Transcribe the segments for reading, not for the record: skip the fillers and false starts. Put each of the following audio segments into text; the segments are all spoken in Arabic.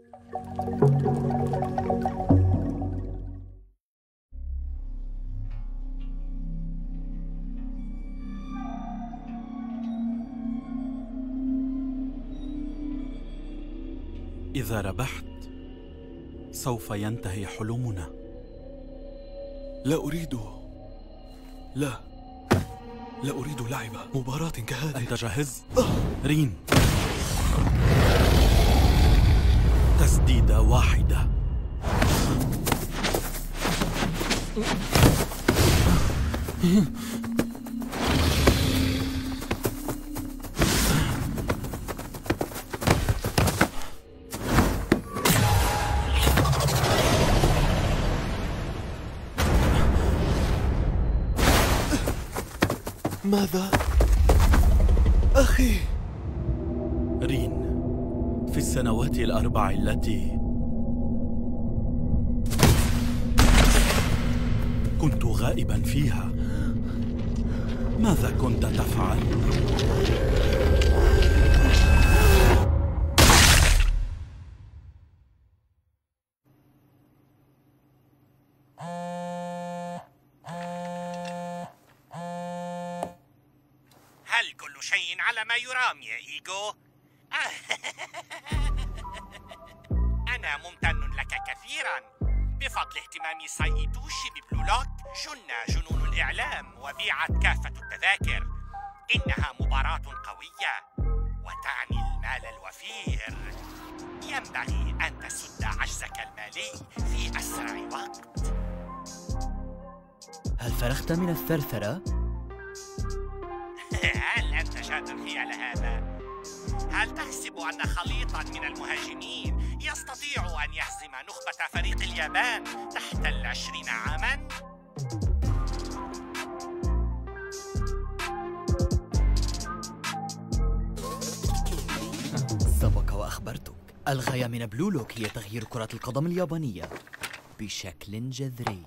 إذا ربحت سوف ينتهي حلمنا. لا أريد لعب مباراة كهذه. أنت جاهز؟ رين، تسديدة واحدة. ماذا؟ أخي رين، في السنوات ال4 التي كنت غائبا فيها، ماذا كنت تفعل؟ هل كل شيء على ما يرام يا إيغو؟ أنا ممتن لك كثيراً. بفضل اهتمام سايتوشي ببلو لوك جن جنون الإعلام وبيعت كافة التذاكر. إنها مباراة قوية وتعني المال الوفير. ينبغي أن تسد عجزك المالي في أسرع وقت. هل فرغت من الثرثرة؟ هل أنت شاطر خيال هذا؟ هل تحسب أن خليطاً من المهاجمين يستطيع أن يهزم نخبة فريق اليابان تحت 20 عاماً؟ سبق وأخبرتك، الغاية من بلو لوك هي تغيير كرة القدم اليابانية بشكل جذري.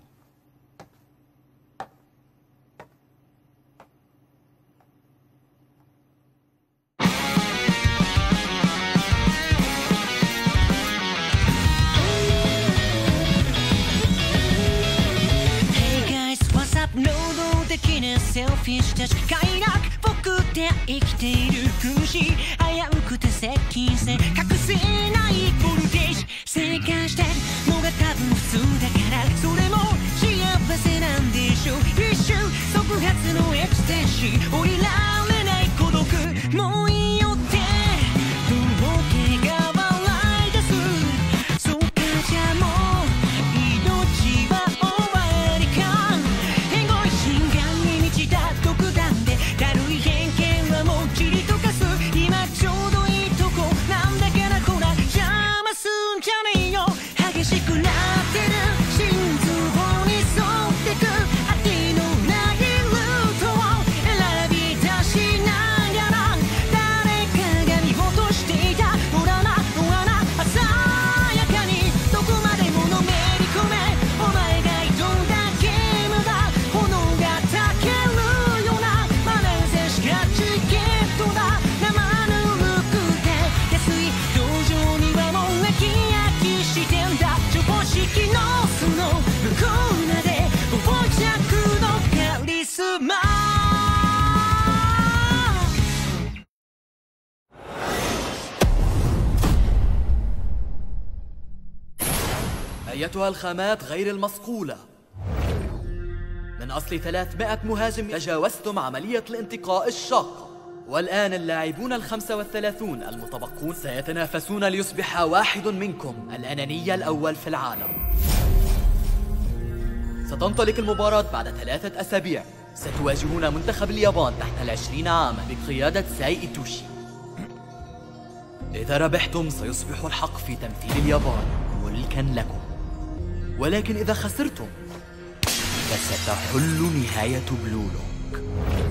selfish たち快楽僕って生きている苦しい危うくて接近性隠せないボルテージ正解してるのが多分普通だからそれも幸せなんでしょう一瞬即発のエクステーシー降りられない孤独もういいよってとぼけが笑い出すそうかじゃもう命は終わりかエゴイ心眼に満ちた独断で軽い偏見はもうちりとかす今ちょうどいいとこなんだからほら邪魔すんじゃねえよ激しくなってる心臓に沿ってく当てのないルートを選び出しながら誰かが見落としていたほらなほらな鮮やかにどこまでものめり込めお前が挑んだゲームだ炎がたけるようなまなぜしかチケットだ生ぬるくて安い道場にはもう焼きしてんだ常識のその向こうまで傍着のカリスマ أيتها الخامات غير المصقولة، من أصل 300 مهاجم تجاوزتم عملية الانتقاء الشاقة، والآن اللاعبون 35 المتبقون سيتنافسون ليصبح واحد منكم الأناني الأول في العالم. ستنطلق المباراة بعد 3 أسابيع. ستواجهون منتخب اليابان تحت 20 عاما بقيادة سايتوشي. إذا ربحتم سيصبح الحق في تمثيل اليابان ملكا لكم، ولكن إذا خسرتم فستحل نهاية بلو لوك.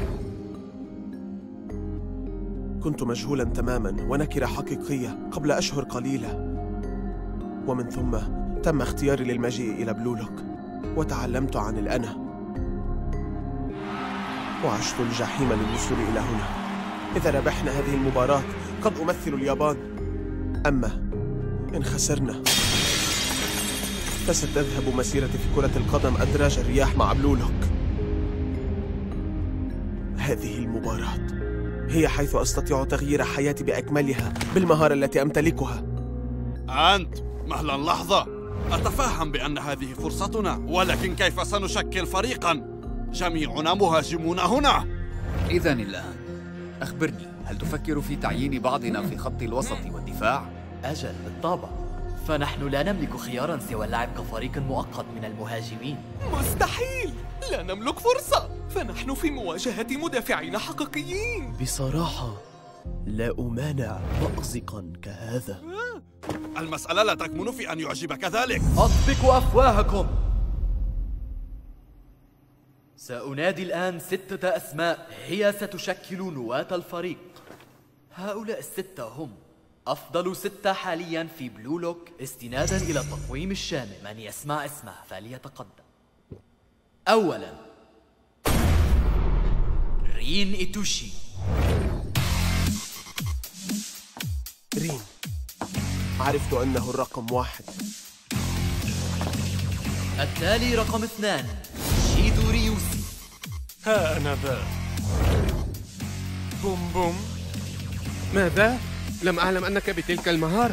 كنت مجهولا تماما ونكرة حقيقية قبل أشهر قليلة، ومن ثم تم اختياري للمجيء إلى بلو لوك وتعلمت عن الأنا وعشت الجحيم للوصول إلى هنا. إذا ربحنا هذه المباراة قد أمثل اليابان، أما إن خسرنا فستذهب مسيرتي في كرة القدم أدراج الرياح مع بلولوك. هذه المباراة هي حيث أستطيع تغيير حياتي بأكملها بالمهارة التي أمتلكها. أنت مهلا لحظة، أتفهم بأن هذه فرصتنا، ولكن كيف سنشكل فريقا؟ جميعنا مهاجمون هنا. إذن الآن أخبرني، هل تفكر في تعيين بعضنا في خط الوسط والدفاع؟ أجل بالطبع، فنحن لا نملك خيارا سوى اللعب كفريق مؤقت من المهاجمين. مستحيل، لا نملك فرصة، فنحن في مواجهة مدافعين حقيقيين. بصراحة لا أمانع مأزقا كهذا. المسألة لا تكمن في أن يعجبك ذلك. أطبقوا أفواهكم. سأنادي الآن 6 أسماء هي ستشكل نواة الفريق. هؤلاء ال6 هم أفضل 6 حالياً في بلولوك استناداً إلى التقويم الشامل. من يسمع اسمه فليتقدم. أولاً رين إيتوشي. رين، عرفت أنه الرقم 1. التالي رقم 2 شيدو ريوسي. ها أنا ذا. بوم بوم. ماذا؟ لم أعلم أنك بتلك المهارة.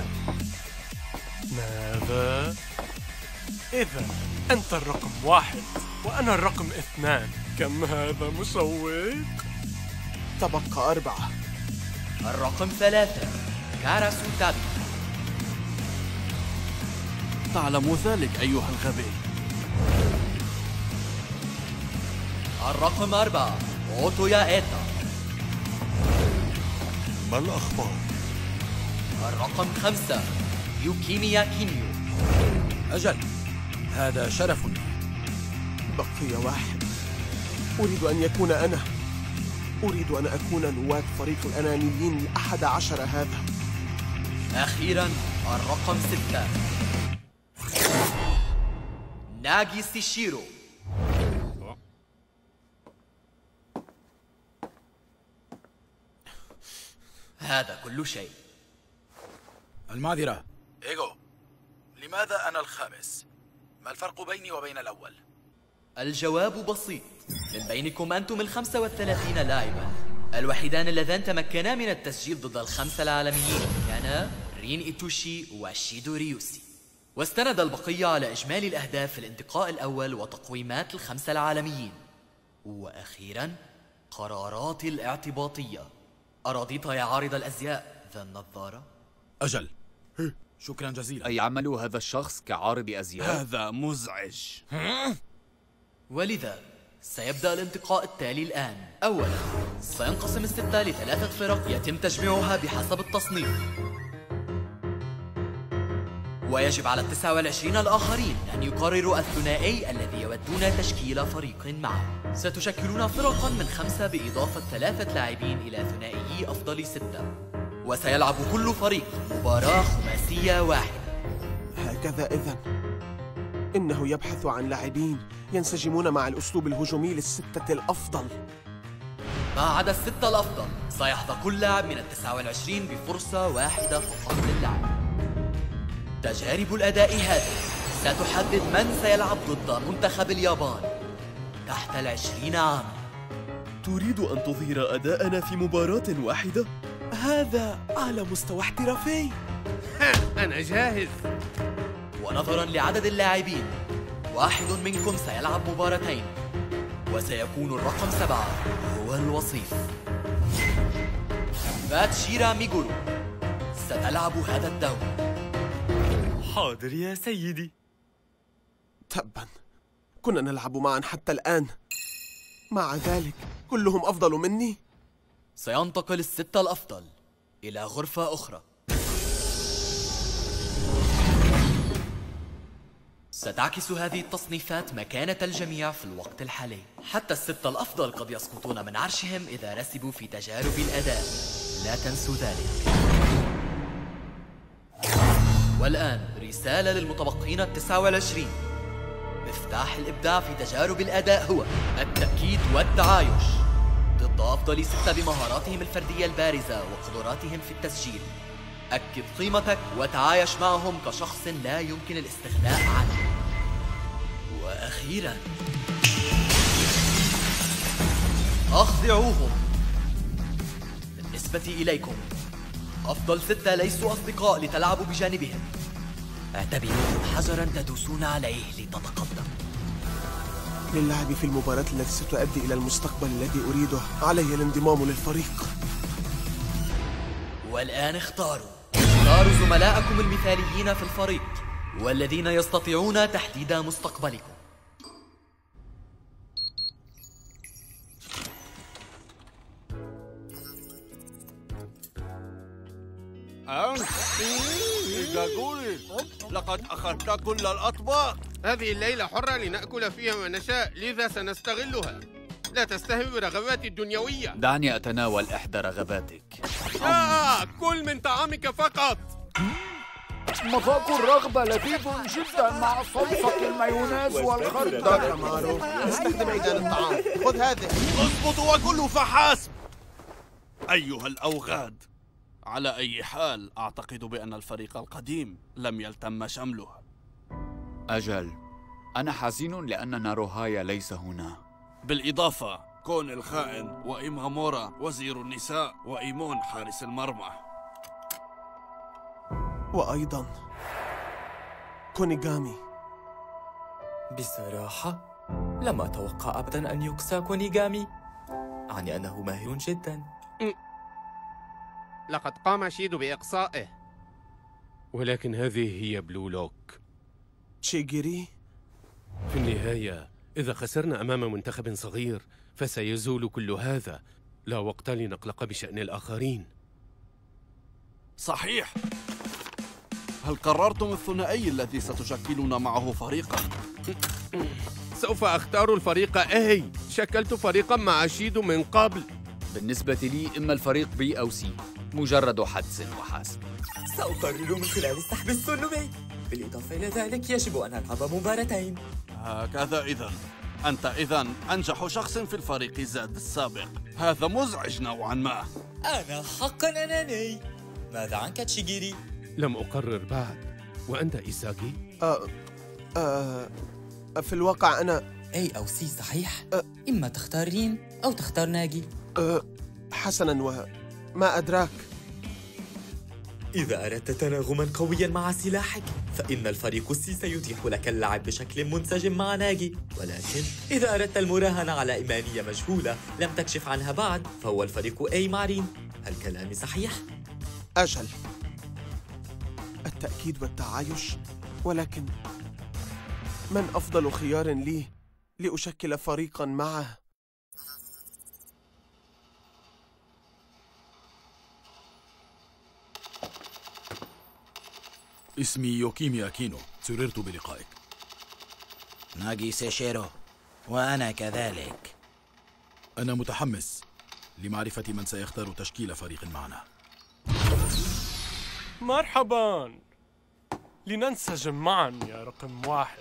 ماذا؟ إذا أنت الرقم 1 وأنا الرقم 2. كم هذا مشوق. تبقى 4. الرقم 3 كاراسو تابي. تعلم ذلك أيها الغبي. الرقم 4 أوتويا إيتا. ما الأخبار؟ الرقم 5 يوكيميا كينيو. أجل، هذا شرف لي. بقي 1. أريد أن يكون أنا. أريد أن أكون نواة فريق الأنانيين ال11 هذا. أخيراً الرقم 6 ناغي سيشيرو. هذا كل شيء. المعذرة إيغو، لماذا أنا الخامس؟ ما الفرق بيني وبين الأول؟ الجواب بسيط. من بينكم أنتم ال35 لاعباً الوحيدان اللذان تمكنا من التسجيل ضد ال5 العالميين كانا رين إيتوشي وشيدو ريوسي، واستند البقية على إجمال الأهداف في الانتقاء الأول وتقويمات ال5 العالميين. وأخيراً قرارات الاعتباطية. أرضيت يا عارض الأزياء ذا النظارة؟ أجل، شكرا جزيلا. أي عمل هذا الشخص كعارض أزياء؟ هذا مزعج. ولذا سيبدأ الانتقاء التالي الآن. أولاً سينقسم ال6 ل3 فرق يتم تجميعها بحسب التصنيف، ويجب على ال29 الآخرين أن يقرروا الثنائي الذي يودون تشكيل فريق معه. ستشكلون فرقاً من 5 بإضافة 3 لاعبين إلى ثنائي أفضل 6، وسيلعب كل فريق مباراة خماسية واحدة. هكذا إذن إنه يبحث عن لاعبين ينسجمون مع الأسلوب الهجومي ل6 الأفضل. ما عدا ال6 الأفضل سيحظى كل لاعب من ال29 بفرصة واحدة فقط للعب. تجارب الأداء هذه ستحدد من سيلعب ضد منتخب اليابان تحت ال20 عاما. تريد أن تظهر أداءنا في مباراة واحدة؟ هذا على مستوى احترافي. أنا جاهز. ونظراً لعدد اللاعبين، واحد منكم سيلعب مباراتين، وسيكون الرقم 7 هو الوصيف. باتشيرا ميغورو ستلعب هذا الدور. حاضر يا سيدي. تبا، كنا نلعب معا حتى الآن، مع ذلك كلهم أفضل مني. سينتقل ال6 الأفضل إلى غرفة أخرى. ستعكس هذه التصنيفات مكانة الجميع في الوقت الحالي. حتى ال6 الأفضل قد يسقطون من عرشهم إذا رسبوا في تجارب الأداء، لا تنسوا ذلك. والآن رسالة للمتبقين ال29. مفتاح الإبداع في تجارب الأداء هو التأكيد والتعايش ضد أفضل 6 بمهاراتهم الفردية البارزة وقدراتهم في التسجيل. أكد قيمتك وتعايش معهم كشخص لا يمكن الاستغناء عنه. وأخيراً أخضعوهم. بالنسبة إليكم أفضل 6 ليسوا أصدقاء لتلعبوا بجانبهم. اعتبروهم حجراً تدوسون عليه لتتقدم. للعب في المباراة التي ستؤدي إلى المستقبل الذي أريده علي الانضمام للفريق. والآن اختاروا زملائكم المثاليين في الفريق والذين يستطيعون تحديد مستقبلكم. إيجاغوري، لقد أخذت كل الأطباق. هذه الليلة حرة لنأكل فيها ما نشاء، لذا سنستغلها. لا تستهن برغباتي الدنيوية. دعني أتناول إحدى رغباتك. كل من طعامك فقط. مذاق الرغبة لذيذ جدا مع صلصة المايونيز والخردل. استخدم عيدان الطعام. خذ هذه. اضبطوا وكلوا فحسب. أيها الأوغاد، على أي حال أعتقد بأن الفريق القديم لم يلتم شمله. أجل، أنا حزين لأن ناروهايا ليس هنا. بالإضافة كون الخائن وإيمامورا وزير النساء وإيمون حارس المرمى، وأيضاً كونيغامي. بصراحة لم أتوقع أبداً أن يكسى كونيغامي، أعني أنه ماهر جداً. لقد قام شيدو بإقصائه، ولكن هذه هي بلو لوك. تشيجيري، في النهاية إذا خسرنا أمام منتخب صغير فسيزول كل هذا. لا وقت لنقلق بشأن الآخرين. صحيح. هل قررتم الثنائي الذي ستشكلون معه فريقا؟ سوف أختار الفريق A. شكلت فريقا مع شيدو من قبل. بالنسبة لي إما الفريق B أو C، مجرد حدس وحسب. سأقرر من خلال السحب السلمي. بالإضافة إلى ذلك يجب أن ألعب مباراتين. هكذا إذن. أنت إذن أنجح شخص في الفريق زاد السابق. هذا مزعج نوعا ما. أنا حقا أناني. ماذا عنك تشيجيري؟ لم أقرر بعد. وأنت إيساغي؟ في الواقع أنا A أو C صحيح؟ إما تختار رين أو تختار ناجي. حسناً، وما أدراك. إذا أردت تناغماً قوياً مع سلاحك فإن الفريق C سيتيح لك اللعب بشكل منسجم مع ناجي، ولكن إذا أردت المراهنة على إيمانية مجهولة لم تكشف عنها بعد فهو الفريق A مع رين. هل كلامي صحيح؟ أجل، التأكيد والتعايش، ولكن من أفضل خيار لي لأشكل فريقاً معه؟ اسمي يوكيمي أكينو، سررت بلقائك. ناجي سيشيرو، وأنا كذلك. أنا متحمس لمعرفة من سيختار تشكيل فريق معنا. مرحباً، لننسجم معاً يا رقم 1.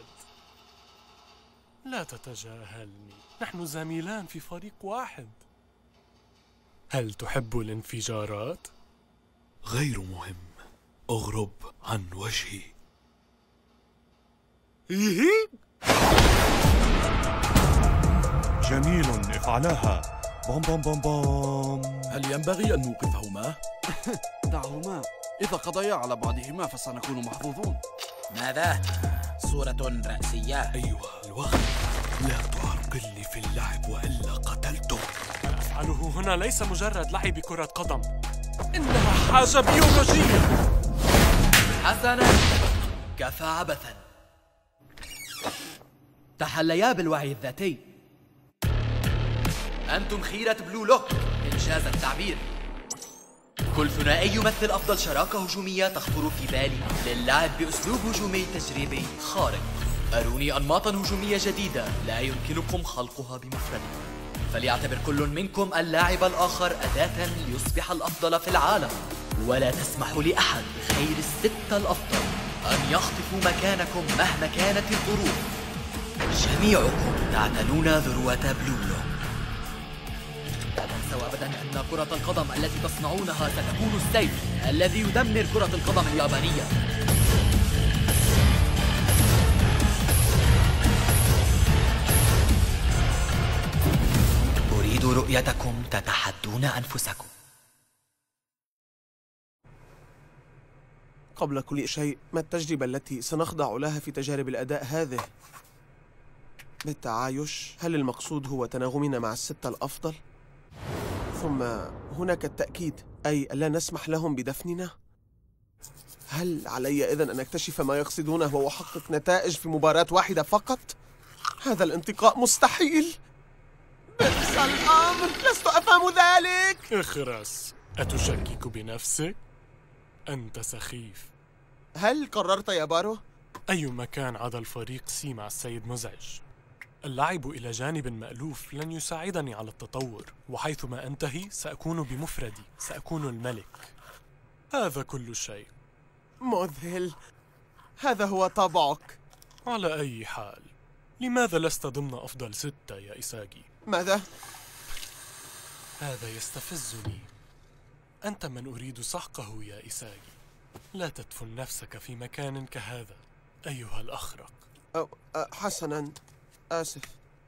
لا تتجاهلني، نحن زميلان في فريق واحد. هل تحب الانفجارات؟ غير مهم، اغرب عن وجهي. جميل، افعلاها. بوم بوم بوم بوم. هل ينبغي أن نوقفهما؟ دعهما، إذا قضيا على بعضهما فسنكون محظوظون. ماذا؟ صورة رأسية. أيوة الوقت. لا تعرقلني في اللعب وإلا قتلته. ما أفعله هنا ليس مجرد لعب كرة قدم، إنها حاجة بيولوجية. حسناً، كفى عبثاً. تحليا بالوعي الذاتي. أنتم خيرة بلو لوك إنجاز التعبير. كل ثنائي يمثل أفضل شراكة هجومية تخطر في بالي للعب بأسلوب هجومي تجريبي خارق. أروني أنماطاً هجومية جديدة لا يمكنكم خلقها بمفردكم، فليعتبر كل منكم اللاعب الآخر أداة ليصبح الأفضل في العالم، ولا تسمحوا لأحد غير ال6 الأفضل أن يخطفوا مكانكم مهما كانت الظروف. جميعكم تعتلون ذروة بلو لوك. لا تنسوا تنسوا أبدا أن كرة القدم التي تصنعونها ستكون السيف الذي يدمر كرة القدم اليابانية. أريد رؤيتكم تتحدون أنفسكم. قبل كل شيء، ما التجربة التي سنخضع لها في تجارب الأداء هذه؟ بالتعايش، هل المقصود هو تناغمنا مع الستة الأفضل؟ ثم هناك التأكيد، أي لا نسمح لهم بدفننا؟ هل علي إذن أن أكتشف ما يقصدونه وأحقق نتائج في مباراة واحدة فقط؟ هذا الانتقاء مستحيل. بئس الأمر، لست أفهم ذلك. اخرس، أتشكك بنفسك؟ أنت سخيف. هل قررت يا بارو؟ أي مكان عدا الفريق سي مع السيد مزعج. اللعب إلى جانب مألوف لن يساعدني على التطور، وحيثما أنتهي سأكون بمفردي، سأكون الملك. هذا كل شيء. مذهل، هذا هو طبعك. على أي حال، لماذا لست ضمن أفضل 6 يا إيساغي؟ ماذا؟ هذا يستفزني. أنت من أريد سحقه يا إيساغي. لا تدفن نفسك في مكان كهذا أيها الأخرق. حسناً، آسف.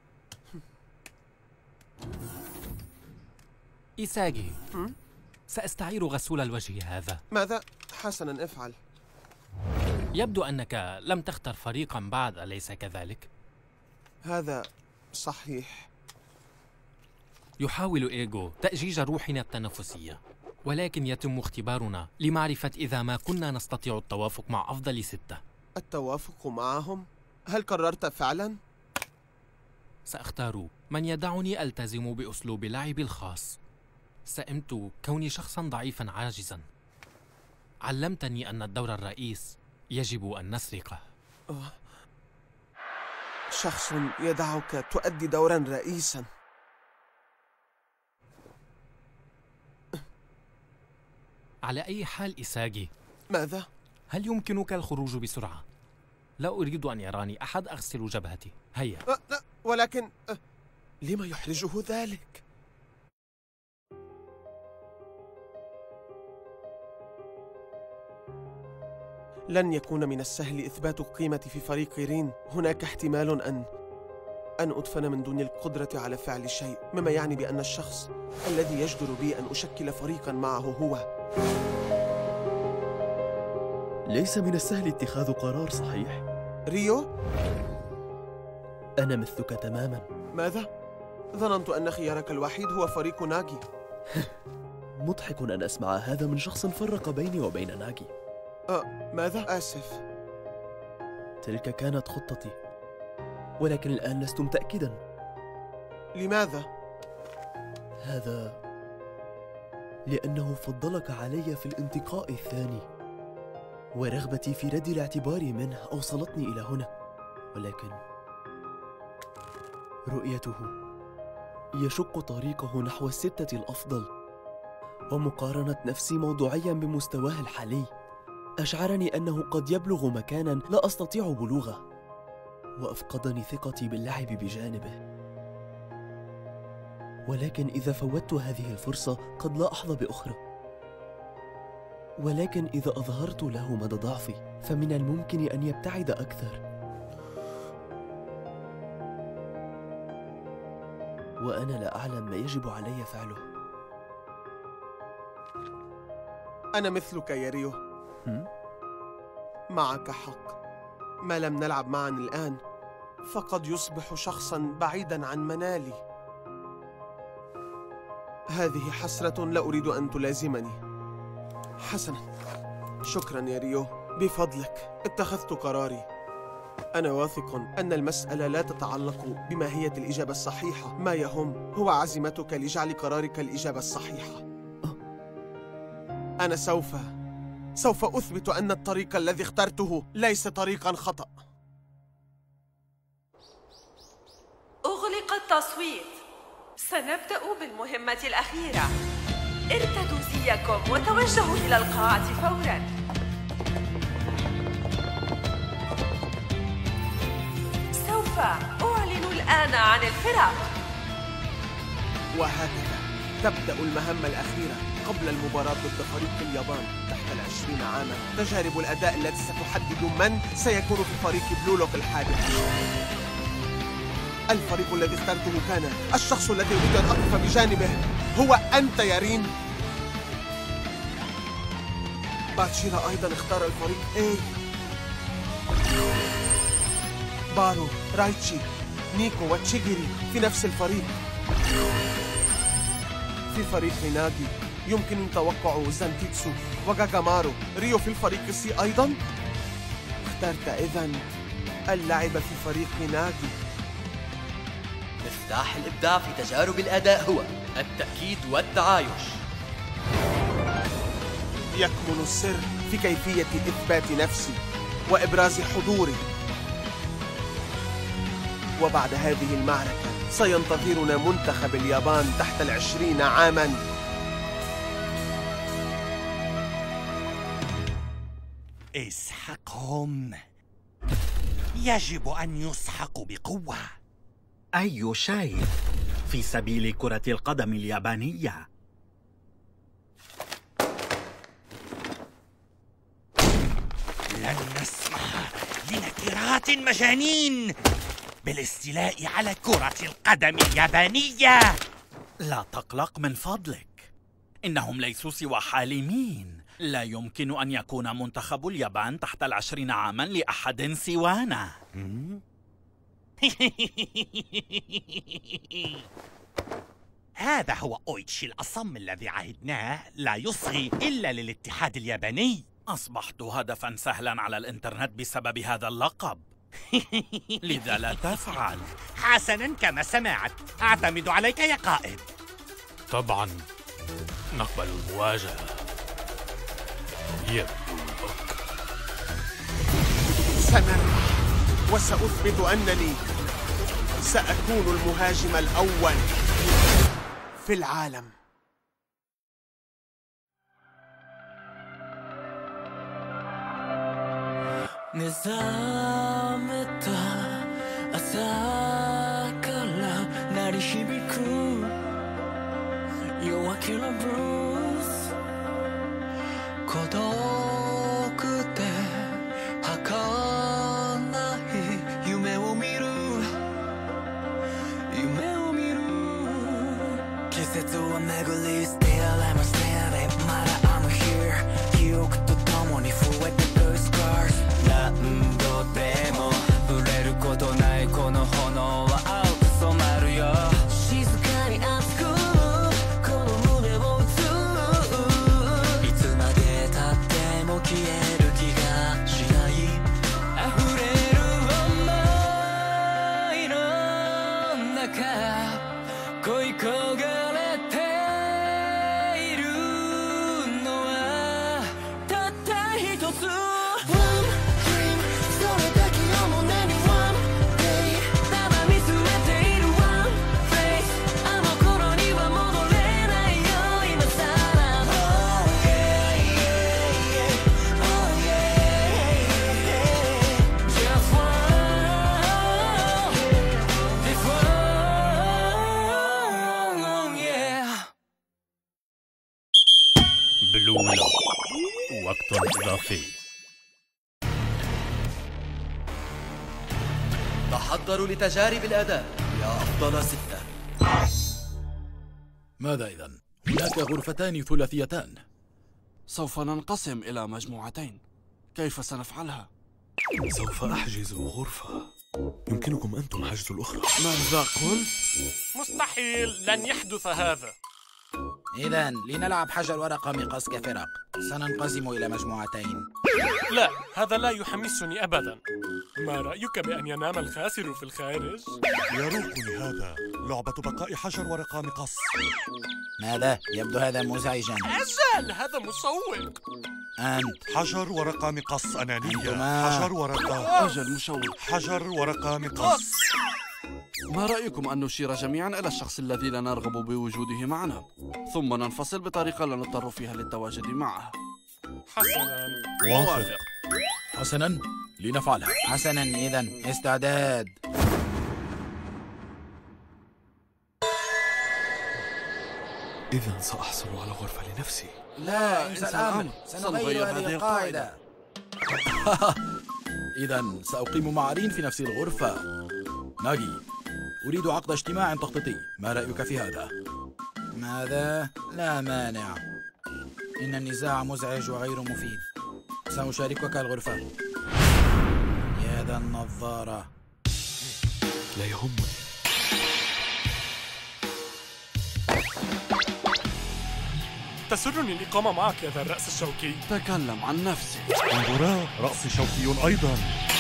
إيساغي، سأستعير غسول الوجه هذا. ماذا؟ حسناً، افعل. يبدو أنك لم تختر فريقاً بعد، أليس كذلك؟ هذا صحيح. يحاول إيغو تأجيج روحنا التنافسية، ولكن يتم اختبارنا لمعرفة إذا ما كنا نستطيع التوافق مع أفضل 6. التوافق معهم؟ هل قررت فعلاً؟ سأختار من يدعني ألتزم بأسلوب لعبي الخاص. سئمت كوني شخصاً ضعيفاً عاجزاً. علمتني أن الدور الرئيس يجب أن نسرقه. شخص يدعك تؤدي دوراً رئيساً. على أي حال إيساغي، ماذا؟ هل يمكنك الخروج بسرعة؟ لا أريد أن يراني أحد أغسل جبهتي. هيا. لا، ولكن لما يحرجه ذلك؟ لن يكون من السهل إثبات قيمتي في فريق رين. هناك احتمال أن أدفن من دون القدرة على فعل شيء، مما يعني بأن الشخص الذي يجدر بي أن أشكل فريقاً معه هو. ليس من السهل اتخاذ قرار صحيح. ريو؟ أنا مثلك تماماً. ماذا؟ ظننت أن خيارك الوحيد هو فريق ناغي. مضحك أن أسمع هذا من شخص فرق بيني وبين ناغي. ماذا؟ آسف. تلك كانت خطتي، ولكن الآن لست متأكداً. لماذا؟ هذا لأنه فضلك علي في الانتقاء الثاني، ورغبتي في رد الاعتبار منه أوصلتني إلى هنا، ولكن رؤيته يشق طريقه نحو ال6 الأفضل، ومقارنة نفسي موضوعياً بمستواه الحالي أشعرني أنه قد يبلغ مكاناً لا أستطيع بلوغه، وأفقدني ثقتي باللعب بجانبه. ولكن إذا فوتت هذه الفرصة قد لا أحظى بأخرى، ولكن إذا أظهرت له مدى ضعفي فمن الممكن أن يبتعد أكثر، وأنا لا أعلم ما يجب علي فعله. أنا مثلك يا ريو. معك حق. ما لم نلعب معا الآن فقد يصبح شخصاً بعيداً عن منالي. هذه حسرة لا أريد أن تلازمني. حسناً، شكراً يا ريو. بفضلك اتخذت قراري. أنا واثق أن المسألة لا تتعلق بماهية الإجابة الصحيحة. ما يهم هو عزيمتك لجعل قرارك الإجابة الصحيحة. أنا سوف أثبت أن الطريق الذي اخترته ليس طريقاً خطأ. أغلق التصويت. سنبدأ بالمهمة الأخيرة. ارتدوا زيكم وتوجهوا إلى القاعة فوراً. سوف أعلن الآن عن الفرق. وهكذا تبدأ المهمة الأخيرة قبل المباراة ضد فريق اليابان تحت 20 عاما. تجارب الأداء التي ستحدد من سيكون في فريق بلولوك الحادث. الفريق الذي اخترته كان الشخص الذي أريد أن أقف بجانبه هو أنت يا رين. باتشيرا أيضا اختار الفريق A. بارو، رايتشي، نيكو وتشيجيري في نفس الفريق. في فريق ناجي يمكن توقع زانتيتسو وغاغامارو. ريو في الفريق C أيضا. اخترت إذن اللعب في فريق ناجي. مفتاح الإبداع في تجارب الأداء هو التأكيد والتعايش. يكمن السر في كيفية إثبات نفسي وإبراز حضوري. وبعد هذه المعركة سينتظرنا منتخب اليابان تحت 20 عاماً. اسحقهم. يجب أن يسحقوا بقوة. أي شيء في سبيل كرة القدم اليابانية. لن نسمح لنكرات مجانين بالاستيلاء على كرة القدم اليابانية. لا تقلق من فضلك، إنهم ليسوا سوى حالمين. لا يمكن أن يكون منتخب اليابان تحت 20 عاما لأحد سوانا. هذا هو أويتشي الأصم الذي عهدناه لا يصغي إلا للاتحاد الياباني. أصبحت هدفا سهلا على الإنترنت بسبب هذا اللقب. لذا لا تفعل. حسنا، كما سمعت أعتمد عليك يا قائد. طبعا نقبل المواجهة يا بلولوك. سنربح وسأثبت أنني سأكون المهاجم الأول في العالم. بلولوك، وقت إضافي. تحضروا لتجارب الأداء يا أفضل 6. ماذا إذن؟ هناك غرفتان ثلاثيتان. سوف ننقسم إلى مجموعتين. كيف سنفعلها؟ سوف أحجز غرفة، يمكنكم أنتم حجز الأخرى. ماذا قلت؟ مستحيل، لن يحدث هذا. إذن لنلعب حجر ورقة مقص كفرق. سننقسم إلى مجموعتين. لا، هذا لا يحمسني أبدا. ما رأيك بأن ينام الخاسر في الخارج؟ يروقني هذا. لعبة بقاء حجر ورقة مقص. ماذا؟ يبدو هذا مزعجا. أجل، هذا مشوق. أنت حجر ورقة مقص أنانية. أنتما حجر ورقة. أجل مشوق. حجر ورقة مقص. ما رأيكم أن نشير جميعا إلى الشخص الذي لا نرغب بوجوده معنا، ثم ننفصل بطريقة لا نضطر فيها للتواجد معه؟ حسنا، وافق. حسنا، لنفعلها. حسنا، إذن استعداد. إذا سأحصل على غرفة لنفسي. لا، انسى الأمر، سنغير هذه القاعدة. إذا سأقيم مع رين في نفس الغرفة. ناجي، أريد عقد اجتماع تخطيطي، ما رأيك في هذا؟ ماذا؟ لا مانع. إن النزاع مزعج وغير مفيد. سأشاركك الغرفة. يا ذا النظارة. لا يهمني. تسرني الإقامة معك يا ذا الرأس الشوكي. تكلم عن نفسك. انظرا، رأسي شوكي أيضا.